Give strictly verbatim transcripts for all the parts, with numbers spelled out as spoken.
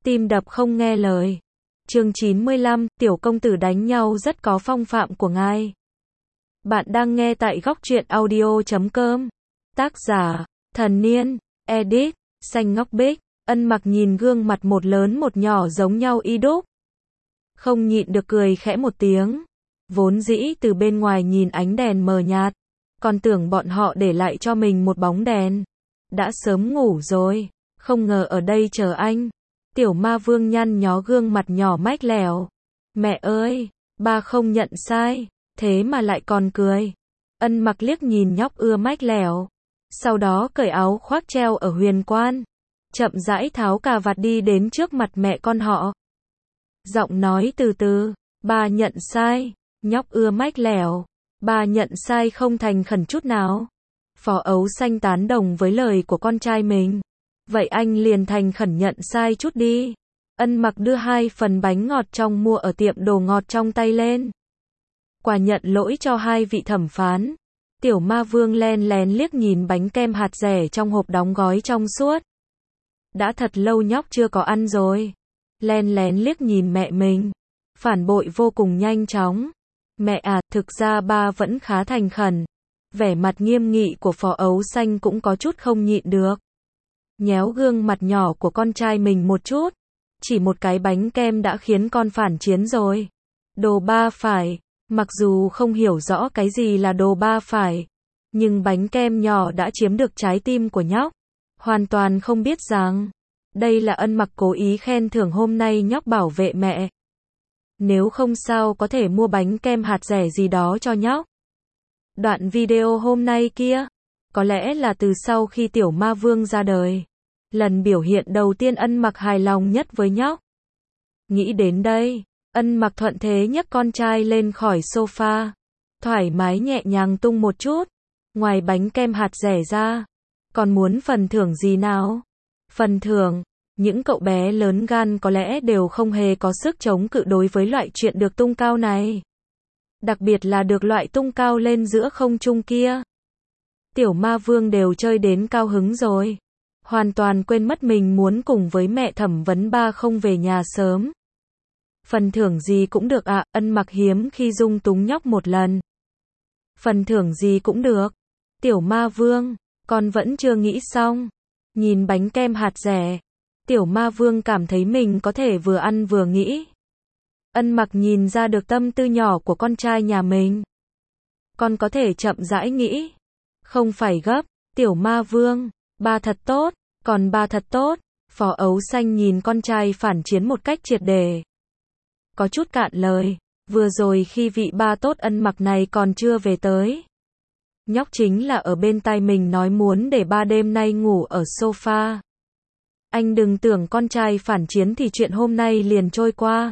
tim đập không nghe lời. Chương chín mươi lăm, tiểu công tử đánh nhau rất có phong phạm của ngài. Bạn đang nghe tại góc truyện audio chấm com. Tác giả, Thần Niên, edit, Xanh Ngọc Bích. Ân Mặc nhìn gương mặt một lớn một nhỏ giống nhau y đúc. Không nhịn được cười khẽ một tiếng. Vốn dĩ từ bên ngoài nhìn ánh đèn mờ nhạt, còn tưởng bọn họ để lại cho mình một bóng đèn. Đã sớm ngủ rồi, không ngờ ở đây chờ anh. Tiểu ma vương nhăn nhó gương mặt nhỏ mách lẻo. Mẹ ơi, ba không nhận sai, thế mà lại còn cười. Ân Mặc liếc nhìn nhóc ưa mách lẻo. Sau đó cởi áo khoác treo ở huyền quan. Chậm rãi tháo cà vạt đi đến trước mặt mẹ con họ. Giọng nói từ từ, ba nhận sai. Nhóc ưa mách lẻo. Ba nhận sai không thành khẩn chút nào. Phó Ấu Xanh tán đồng với lời của con trai mình. Vậy anh liền thành khẩn nhận sai chút đi. Ân Mặc đưa hai phần bánh ngọt trong mua ở tiệm đồ ngọt trong tay lên. Quả nhận lỗi cho hai vị thẩm phán. Tiểu ma vương len lén liếc nhìn bánh kem hạt dẻ trong hộp đóng gói trong suốt. Đã thật lâu nhóc chưa có ăn rồi. Len lén liếc nhìn mẹ mình. Phản bội vô cùng nhanh chóng. Mẹ à, thực ra ba vẫn khá thành khẩn. Vẻ mặt nghiêm nghị của Phó Ấu Xanh cũng có chút không nhịn được. Nhéo gương mặt nhỏ của con trai mình một chút. Chỉ một cái bánh kem đã khiến con phản chiến rồi. Đồ ba phải. Mặc dù không hiểu rõ cái gì là đồ ba phải. Nhưng bánh kem nhỏ đã chiếm được trái tim của nhóc. Hoàn toàn không biết rằng. Đây là Ân Mặc cố ý khen thưởng hôm nay nhóc bảo vệ mẹ. Nếu không sao có thể mua bánh kem hạt dẻ gì đó cho nhóc. Đoạn video hôm nay kia. Có lẽ là từ sau khi tiểu ma vương ra đời. Lần biểu hiện đầu tiên Ân Mặc hài lòng nhất với nhóc. Nghĩ đến đây, Ân Mặc thuận thế nhấc con trai lên khỏi sofa. Thoải mái nhẹ nhàng tung một chút. Ngoài bánh kem hạt dẻ ra. Còn muốn phần thưởng gì nào? Phần thưởng, những cậu bé lớn gan có lẽ đều không hề có sức chống cự đối với loại chuyện được tung cao này. Đặc biệt là được loại tung cao lên giữa không trung kia. Tiểu ma vương đều chơi đến cao hứng rồi. Hoàn toàn quên mất mình muốn cùng với mẹ thẩm vấn ba không về nhà sớm. Phần thưởng gì cũng được ạ, à, Ân Mặc hiếm khi dung túng nhóc một lần. Phần thưởng gì cũng được. Tiểu ma vương, con vẫn chưa nghĩ xong. Nhìn bánh kem hạt dẻ. Tiểu ma vương cảm thấy mình có thể vừa ăn vừa nghĩ. Ân Mặc nhìn ra được tâm tư nhỏ của con trai nhà mình. Con có thể chậm rãi nghĩ. Không phải gấp, tiểu ma vương. Ba thật tốt, còn ba thật tốt. Phó Ấu Xanh nhìn con trai phản chiến một cách triệt để. Có chút cạn lời. Vừa rồi khi vị ba tốt Ân Mặc này còn chưa về tới. Nhóc chính là ở bên tai mình nói muốn để ba đêm nay ngủ ở sofa. Anh đừng tưởng con trai phản chiến thì chuyện hôm nay liền trôi qua.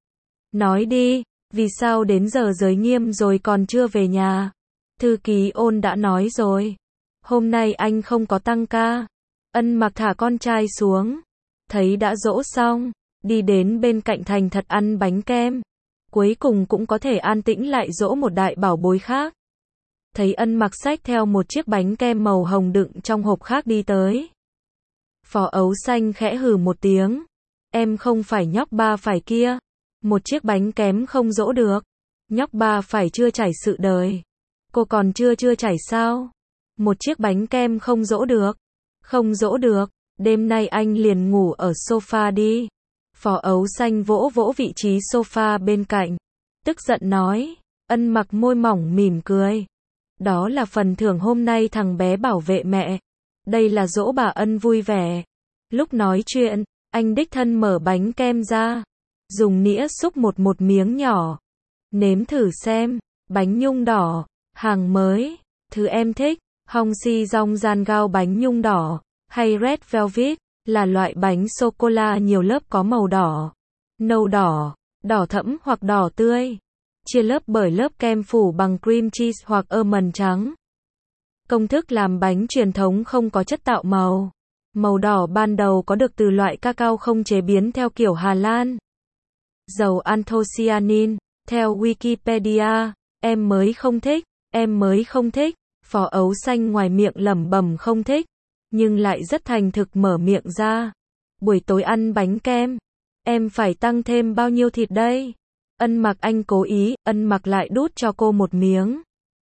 Nói đi, vì sao đến giờ giới nghiêm rồi còn chưa về nhà? Thư ký Ôn đã nói rồi. Hôm nay anh không có tăng ca. Ân Mặc thả con trai xuống. Thấy đã dỗ xong. Đi đến bên cạnh thành thật ăn bánh kem. Cuối cùng cũng có thể an tĩnh lại dỗ một đại bảo bối khác. Thấy Ân Mặc xách theo một chiếc bánh kem màu hồng đựng trong hộp khác đi tới. Phó Ấu Xanh khẽ hừ một tiếng. Em không phải nhóc ba phải kia. Một chiếc bánh kém không dỗ được. Nhóc ba phải chưa trải sự đời. Cô còn chưa chưa trải sao? Một chiếc bánh kem không dỗ được. Không dỗ được. Đêm nay anh liền ngủ ở sofa đi. Phó Ấu Xanh vỗ vỗ vị trí sofa bên cạnh. Tức giận nói. Ân Mặc môi mỏng mỉm cười. Đó là phần thưởng hôm nay thằng bé bảo vệ mẹ. Đây là dỗ bà Ân vui vẻ. Lúc nói chuyện, anh đích thân mở bánh kem ra. Dùng nĩa xúc một một miếng nhỏ. Nếm thử xem. Bánh nhung đỏ. Hàng mới. Thứ em thích. Hong si rong gian gao bánh nhung đỏ. Hay red velvet. Là loại bánh sô-cô-la nhiều lớp có màu đỏ. Nâu đỏ. Đỏ thẫm hoặc đỏ tươi. Chia lớp bởi lớp kem phủ bằng cream cheese hoặc almond trắng. Công thức làm bánh truyền thống không có chất tạo màu. Màu đỏ ban đầu có được từ loại cacao không chế biến theo kiểu Hà Lan. Dầu anthocyanin, theo Wikipedia, em mới không thích, em mới không thích. Phó Ấu Xanh ngoài miệng lẩm bẩm không thích, nhưng lại rất thành thực mở miệng ra. Buổi tối ăn bánh kem, Em phải tăng thêm bao nhiêu thịt đây? Ân Mặc anh cố ý, Ân Mặc lại đút cho cô một miếng.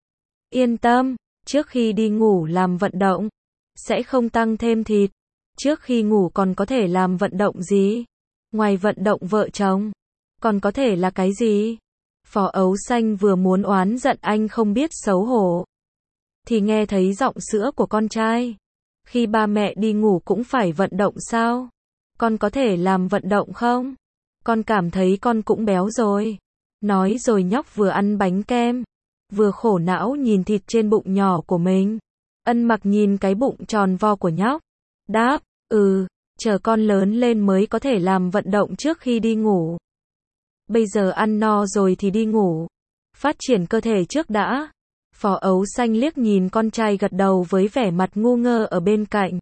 Yên tâm, trước khi đi ngủ làm vận động, sẽ không tăng thêm thịt. Trước khi ngủ còn có thể làm vận động gì? Ngoài vận động vợ chồng, còn có thể là cái gì? Phó Ấu Xanh vừa muốn oán giận anh không biết xấu hổ, thì nghe thấy giọng sữa của con trai. Khi ba mẹ đi ngủ cũng phải vận động sao? Con có thể làm vận động không? Con cảm thấy con cũng béo rồi. Nói rồi nhóc vừa ăn bánh kem, vừa khổ não nhìn thịt trên bụng nhỏ của mình. Ân Mặc nhìn cái bụng tròn vo của nhóc, đáp, ừ, chờ con lớn lên mới có thể làm vận động trước khi đi ngủ. Bây giờ ăn no rồi thì đi ngủ. Phát triển cơ thể trước đã. Phó Ấu Xanh liếc nhìn con trai gật đầu với vẻ mặt ngu ngơ ở bên cạnh.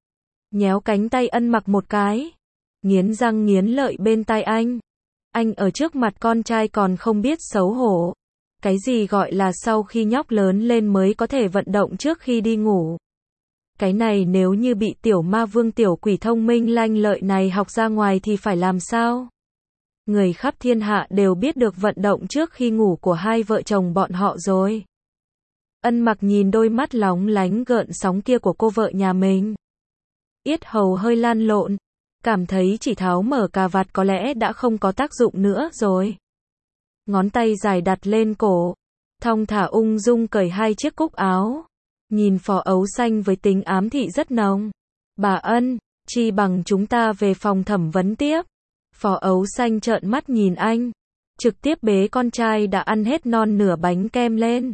Nhéo cánh tay Ân Mặc một cái. Nghiến răng nghiến lợi bên tai anh. Anh ở trước mặt con trai còn không biết xấu hổ. Cái gì gọi là sau khi nhóc lớn lên mới có thể vận động trước khi đi ngủ. Cái này nếu như bị tiểu ma vương tiểu quỷ thông minh lanh lợi này học ra ngoài thì phải làm sao? Người khắp thiên hạ đều biết được vận động trước khi ngủ của hai vợ chồng bọn họ rồi. Ân Mặc nhìn đôi mắt lóng lánh gợn sóng kia của cô vợ nhà mình. Yết hầu hơi lan lộn, cảm thấy chỉ tháo mở cà vạt có lẽ đã không có tác dụng nữa rồi. Ngón tay dài đặt lên cổ, thong thả ung dung cởi hai chiếc cúc áo. Nhìn Phó Ấu Xanh với tính ám thị rất nồng. Bà Ân, chi bằng chúng ta về phòng thẩm vấn tiếp. Phó Ấu Xanh trợn mắt nhìn anh, trực tiếp bế con trai đã ăn hết non nửa bánh kem lên.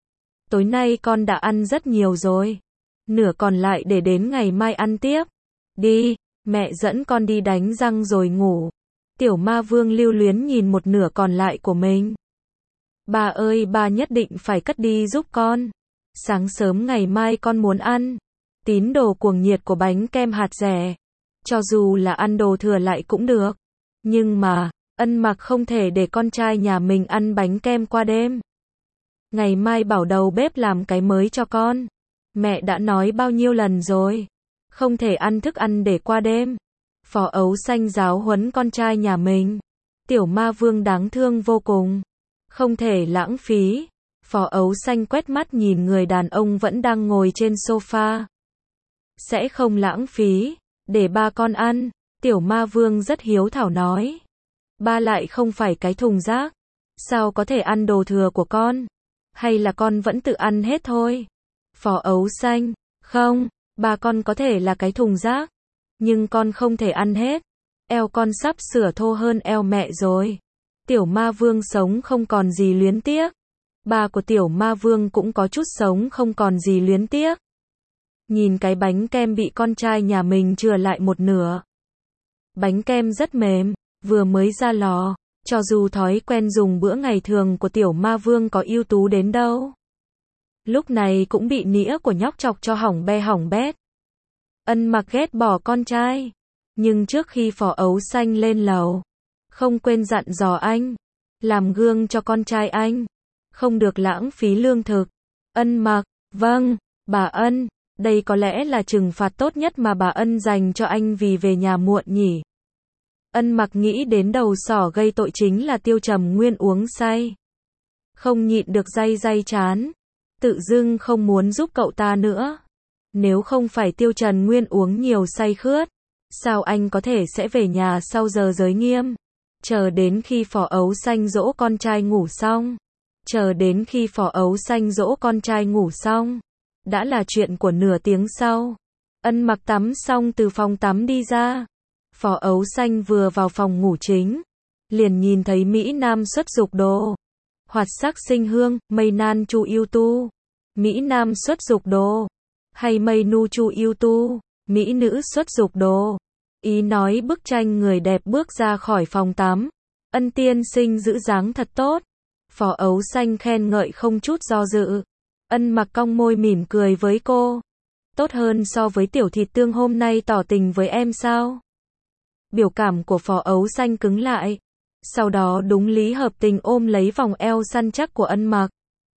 Tối nay con đã ăn rất nhiều rồi, nửa còn lại để đến ngày mai ăn tiếp. Đi, mẹ dẫn con đi đánh răng rồi ngủ. Tiểu ma vương lưu luyến nhìn một nửa còn lại của mình. Bà ơi, bà nhất định phải cất đi giúp con. Sáng sớm ngày mai con muốn ăn. Tín đồ cuồng nhiệt của bánh kem hạt dẻ. Cho dù là ăn đồ thừa lại cũng được. Nhưng mà, Ân Mặc không thể để con trai nhà mình ăn bánh kem qua đêm. Ngày mai bảo đầu bếp làm cái mới cho con. Mẹ đã nói bao nhiêu lần rồi. Không thể ăn thức ăn để qua đêm. Phó Ấu Xanh giáo huấn con trai nhà mình. Tiểu ma vương đáng thương vô cùng. Không thể lãng phí. Phó Ấu Xanh quét mắt nhìn người đàn ông vẫn đang ngồi trên sofa. Sẽ không lãng phí. Để ba con ăn. Tiểu ma vương rất hiếu thảo nói. Ba lại không phải cái thùng rác. Sao có thể ăn đồ thừa của con? Hay là con vẫn tự ăn hết thôi? Phó Ấu Xanh. Không, ba con có thể là cái thùng rác. Nhưng con không thể ăn hết. Eo con sắp sửa thô hơn eo mẹ rồi. Tiểu ma vương sống không còn gì luyến tiếc. Ba của tiểu ma vương cũng có chút sống không còn gì luyến tiếc. Nhìn cái bánh kem bị con trai nhà mình chừa lại một nửa. Bánh kem rất mềm, vừa mới ra lò. Cho dù thói quen dùng bữa ngày thường của tiểu ma vương có ưu tú đến đâu. Lúc này cũng bị nĩa của nhóc chọc cho hỏng be hỏng bét. Ân Mặc ghét bỏ con trai. Nhưng trước khi Phó Ấu Xanh lên lầu, không quên dặn dò anh. Làm gương cho con trai anh. Không được lãng phí lương thực. Ân Mặc, vâng, bà Ân, đây có lẽ là trừng phạt tốt nhất mà bà Ân dành cho anh vì về nhà muộn nhỉ. Ân Mặc nghĩ đến đầu sỏ gây tội chính là Tiêu Trầm Nguyên uống say. Không nhịn được day day chán. Tự dưng không muốn giúp cậu ta nữa. Nếu không phải Tiêu Trần Nguyên uống nhiều say khướt, sao anh có thể sẽ về nhà sau giờ giới nghiêm? Chờ đến khi Phó Ấu Xanh dỗ con trai ngủ xong. Chờ đến khi Phó Ấu Xanh dỗ con trai ngủ xong. Đã là chuyện của nửa tiếng sau. Ân Mặc tắm xong từ phòng tắm đi ra. Phó Ấu Xanh vừa vào phòng ngủ chính. Liền nhìn thấy Mỹ Nam xuất dục đồ. Hoạt sắc sinh hương, mây nan chu yêu tu. Mỹ Nam xuất dục đồ. Hay mây nu chu yêu tu. Mỹ nữ xuất dục đồ. Ý nói bức tranh người đẹp bước ra khỏi phòng tắm. Ân tiên sinh giữ dáng thật tốt. Phó Ấu Xanh khen ngợi không chút do dự. Ân Mặc cong môi mỉm cười với cô. Tốt hơn so với tiểu thịt tương hôm nay tỏ tình với em sao? Biểu cảm của Phó Ấu Xanh cứng lại. Sau đó đúng lý hợp tình ôm lấy vòng eo săn chắc của Ân Mặc.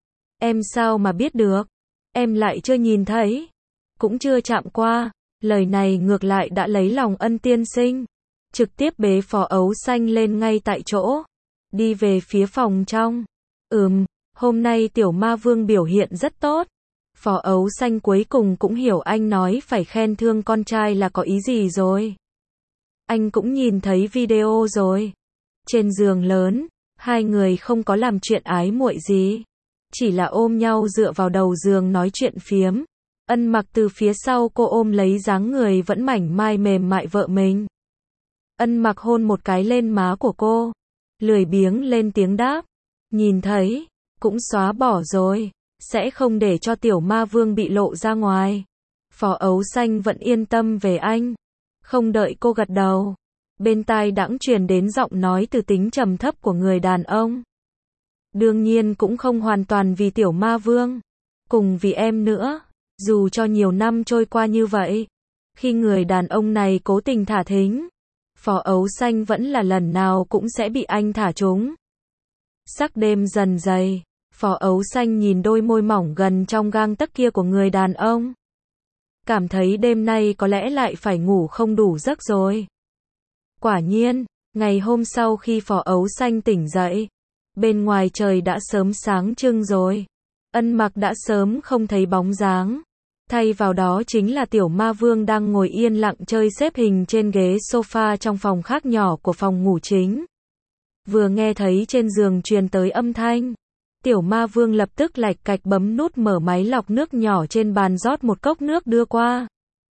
Em sao mà biết được? Em lại chưa nhìn thấy. Cũng chưa chạm qua. Lời này ngược lại đã lấy lòng Ân tiên sinh. trực tiếp bế Phó Ấu Xanh lên ngay tại chỗ, đi về phía phòng trong. Ừm, hôm nay tiểu ma vương biểu hiện rất tốt. Phó Ấu Xanh cuối cùng cũng hiểu anh nói phải khen thương con trai là có ý gì rồi. Anh cũng nhìn thấy video rồi. Trên giường lớn, hai người không có làm chuyện ái muội gì, chỉ là ôm nhau dựa vào đầu giường nói chuyện phiếm. Ân Mặc từ phía sau cô ôm lấy dáng người vẫn mảnh mai mềm mại vợ mình. Ân Mặc hôn một cái lên má của cô, lười biếng lên tiếng đáp, nhìn thấy, cũng xóa bỏ rồi, sẽ không để cho tiểu ma vương bị lộ ra ngoài. Phó Ấu Xanh vẫn yên tâm về anh. Không đợi cô gật đầu, bên tai đãng truyền đến giọng nói từ tính trầm thấp của người đàn ông. Đương nhiên cũng không hoàn toàn vì tiểu ma vương, cùng vì em nữa. Dù cho nhiều năm trôi qua như vậy, khi người đàn ông này cố tình thả thính, Phó Ấu Xanh vẫn là lần nào cũng sẽ bị anh thả trúng. Sắc đêm dần dày, Phó Ấu Xanh nhìn đôi môi mỏng gần trong gang tấc kia của người đàn ông. Cảm thấy đêm nay có lẽ lại phải ngủ không đủ giấc rồi. Quả nhiên, ngày hôm sau khi Phó Ấu Xanh tỉnh dậy, bên ngoài trời đã sớm sáng trưng rồi. Ân Mặc đã sớm không thấy bóng dáng. Thay vào đó chính là tiểu ma vương đang ngồi yên lặng chơi xếp hình trên ghế sofa trong phòng khác nhỏ của phòng ngủ chính. Vừa nghe thấy trên giường truyền tới âm thanh, tiểu ma vương lập tức lạch cạch bấm nút mở máy lọc nước nhỏ trên bàn rót một cốc nước đưa qua.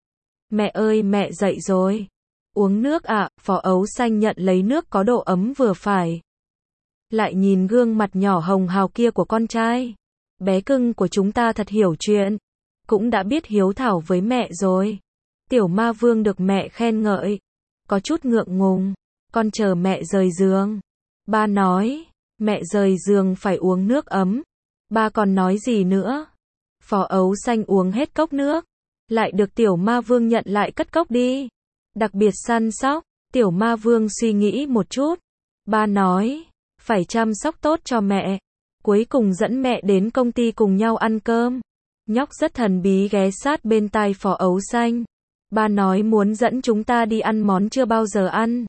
Mẹ ơi, mẹ dậy rồi. Uống nước ạ, à? Phó Ấu Xanh nhận lấy nước có độ ấm vừa phải. Lại nhìn gương mặt nhỏ hồng hào kia của con trai. Bé cưng của chúng ta thật hiểu chuyện, cũng đã biết hiếu thảo với mẹ rồi. Tiểu ma vương được mẹ khen ngợi, có chút ngượng ngùng. Con chờ mẹ rời giường. Ba nói, mẹ rời giường phải uống nước ấm. Ba còn nói gì nữa? Phó Ấu Xanh uống hết cốc nước, lại được tiểu ma vương nhận lại cất cốc đi. Đặc biệt săn sóc. Tiểu ma vương suy nghĩ một chút. Ba nói, phải chăm sóc tốt cho mẹ. Cuối cùng dẫn mẹ đến công ty cùng nhau ăn cơm. Nhóc rất thần bí ghé sát bên tai Phó Ấu Xanh. Ba nói muốn dẫn chúng ta đi ăn món chưa bao giờ ăn.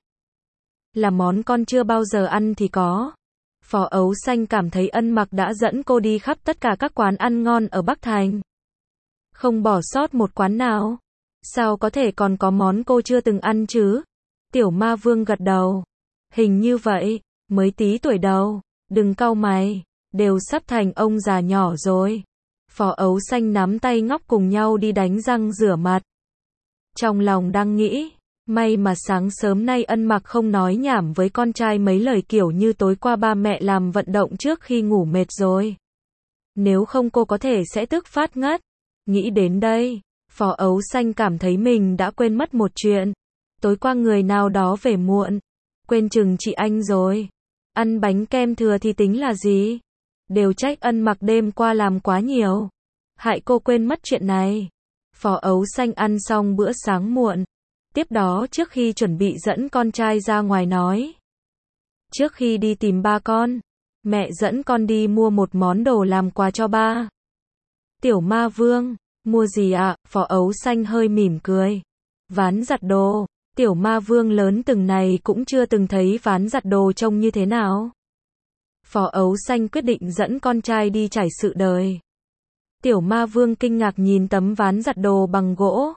Là món con chưa bao giờ ăn thì có. Phó Ấu Xanh cảm thấy Ân Mặc đã dẫn cô đi khắp tất cả các quán ăn ngon ở Bắc Thành, không bỏ sót một quán nào. Sao có thể còn có món cô chưa từng ăn chứ? Tiểu ma vương gật đầu. Hình như vậy, mới tí tuổi đầu, đừng cau mày, đều sắp thành ông già nhỏ rồi. Phó Ấu Xanh nắm tay ngóc cùng nhau đi đánh răng rửa mặt. Trong lòng đang nghĩ, may mà sáng sớm nay Ân Mặc không nói nhảm với con trai mấy lời kiểu như tối qua ba mẹ làm vận động trước khi ngủ mệt rồi. Nếu không cô có thể sẽ tức phát ngất. Nghĩ đến đây, Phó Ấu Xanh cảm thấy mình đã quên mất một chuyện. Tối qua người nào đó về muộn, quên chừng chị anh rồi. Ăn bánh kem thừa thì tính là gì? Đều trách Ân Mặc đêm qua làm quá nhiều, hại cô quên mất chuyện này. Phó Ấu Xanh ăn xong bữa sáng muộn, tiếp đó trước khi chuẩn bị dẫn con trai ra ngoài nói. Trước khi đi tìm ba con, mẹ dẫn con đi mua một món đồ làm quà cho ba. Tiểu ma vương, mua gì ạ? À? Phó Ấu Xanh hơi mỉm cười. Ván giặt đồ. Tiểu ma vương lớn từng này cũng chưa từng thấy ván giặt đồ trông như thế nào. Phó Ấu Xanh quyết định dẫn con trai đi trải sự đời. Tiểu ma vương kinh ngạc nhìn tấm ván giặt đồ bằng gỗ.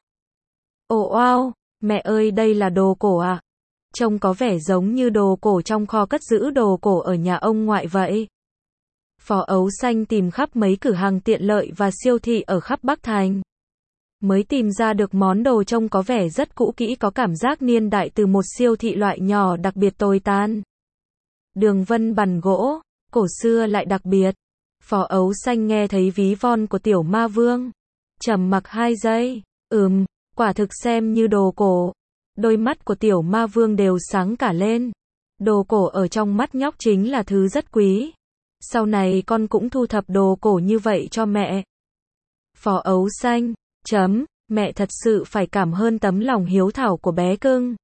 Ồ wow, mẹ ơi đây là đồ cổ à? Trông có vẻ giống như đồ cổ trong kho cất giữ đồ cổ ở nhà ông ngoại vậy. Phó Ấu Xanh tìm khắp mấy cửa hàng tiện lợi và siêu thị ở khắp Bắc Thành, mới tìm ra được món đồ trông có vẻ rất cũ kỹ, có cảm giác niên đại từ một siêu thị loại nhỏ đặc biệt tồi tàn. Đường vân bằng gỗ, cổ xưa lại đặc biệt. Phó Ấu Xanh nghe thấy ví von của tiểu ma vương, trầm mặc hai giây. Ừm, quả thực xem như đồ cổ. Đôi mắt của tiểu ma vương đều sáng cả lên. Đồ cổ ở trong mắt nhóc chính là thứ rất quý. Sau này con cũng thu thập đồ cổ như vậy cho mẹ. Phó Ấu Xanh, chấm, mẹ thật sự phải cảm ơn tấm lòng hiếu thảo của bé cưng.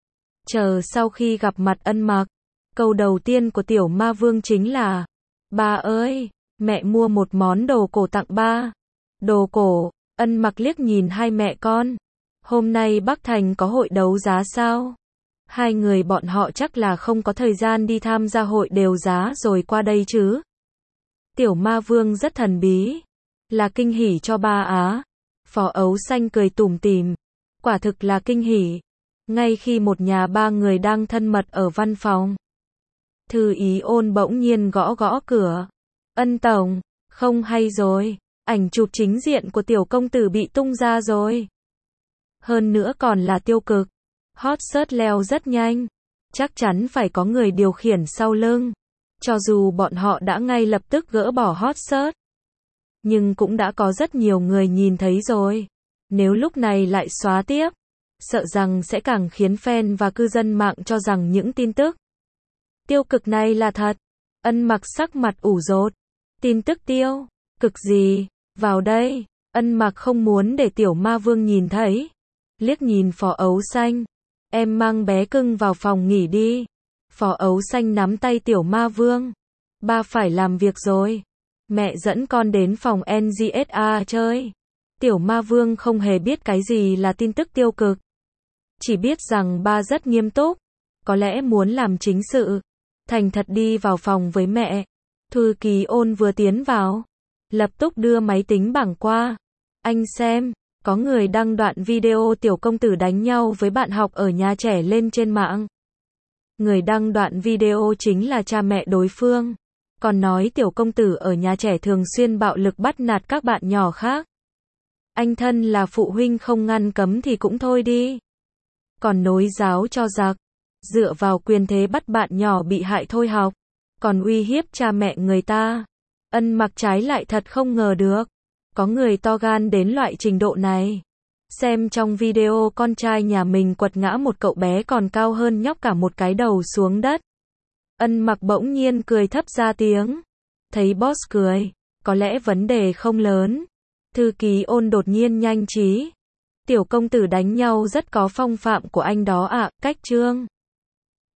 Chờ sau khi gặp mặt Ân Mặc, câu đầu tiên của tiểu ma vương chính là, ba ơi, mẹ mua một món đồ cổ tặng ba. Đồ cổ? Ân Mặc liếc nhìn hai mẹ con. Hôm nay Bắc Thành có hội đấu giá sao? Hai người bọn họ chắc là không có thời gian đi tham gia hội đều giá rồi qua đây chứ. Tiểu ma vương rất thần bí. Là kinh hỉ cho ba á. Phó Ấu Xanh cười tủm tỉm. Quả thực là kinh hỉ. Ngay khi một nhà ba người đang thân mật ở văn phòng. Thư Ý Ôn bỗng nhiên gõ gõ cửa. Ân tổng, không hay rồi. Ảnh chụp chính diện của tiểu công tử bị tung ra rồi. Hơn nữa còn là tiêu cực. Hot search leo rất nhanh. Chắc chắn phải có người điều khiển sau lưng. Cho dù bọn họ đã ngay lập tức gỡ bỏ hot search. Nhưng cũng đã có rất nhiều người nhìn thấy rồi. Nếu lúc này lại xóa tiếp, sợ rằng sẽ càng khiến fan và cư dân mạng cho rằng những tin tức tiêu cực này là thật. Ân Mặc sắc mặt ủ rột. Tin tức tiêu cực gì? Vào đây. Ân Mặc không muốn để tiểu ma vương nhìn thấy. Liếc nhìn Phó Ấu Xanh. Em mang bé cưng vào phòng nghỉ đi. Phó Ấu Xanh nắm tay tiểu ma vương. Ba phải làm việc rồi. Mẹ dẫn con đến phòng en giê ét a chơi. Tiểu ma vương không hề biết cái gì là tin tức tiêu cực. Chỉ biết rằng ba rất nghiêm túc. Có lẽ muốn làm chính sự. Thành thật đi vào phòng với mẹ. Thư Ký Ôn vừa tiến vào. Lập tức đưa máy tính bảng qua. Anh xem. Có người đăng đoạn video tiểu công tử đánh nhau với bạn học ở nhà trẻ lên trên mạng. Người đăng đoạn video chính là cha mẹ đối phương. Còn nói tiểu công tử ở nhà trẻ thường xuyên bạo lực bắt nạt các bạn nhỏ khác. Anh thân là phụ huynh không ngăn cấm thì cũng thôi đi. Còn nối giáo cho giặc. Dựa vào quyền thế bắt bạn nhỏ bị hại thôi học. Còn uy hiếp cha mẹ người ta. Ân Mặc trái lại thật không ngờ được. Có người to gan đến loại trình độ này. Xem trong video con trai nhà mình quật ngã một cậu bé còn cao hơn nhóc cả một cái đầu xuống đất. Ân Mặc bỗng nhiên cười thấp ra tiếng. Thấy boss cười, có lẽ vấn đề không lớn. Thư Ký Ôn đột nhiên nhanh trí. Tiểu công tử đánh nhau rất có phong phạm của anh đó ạ, cách chương.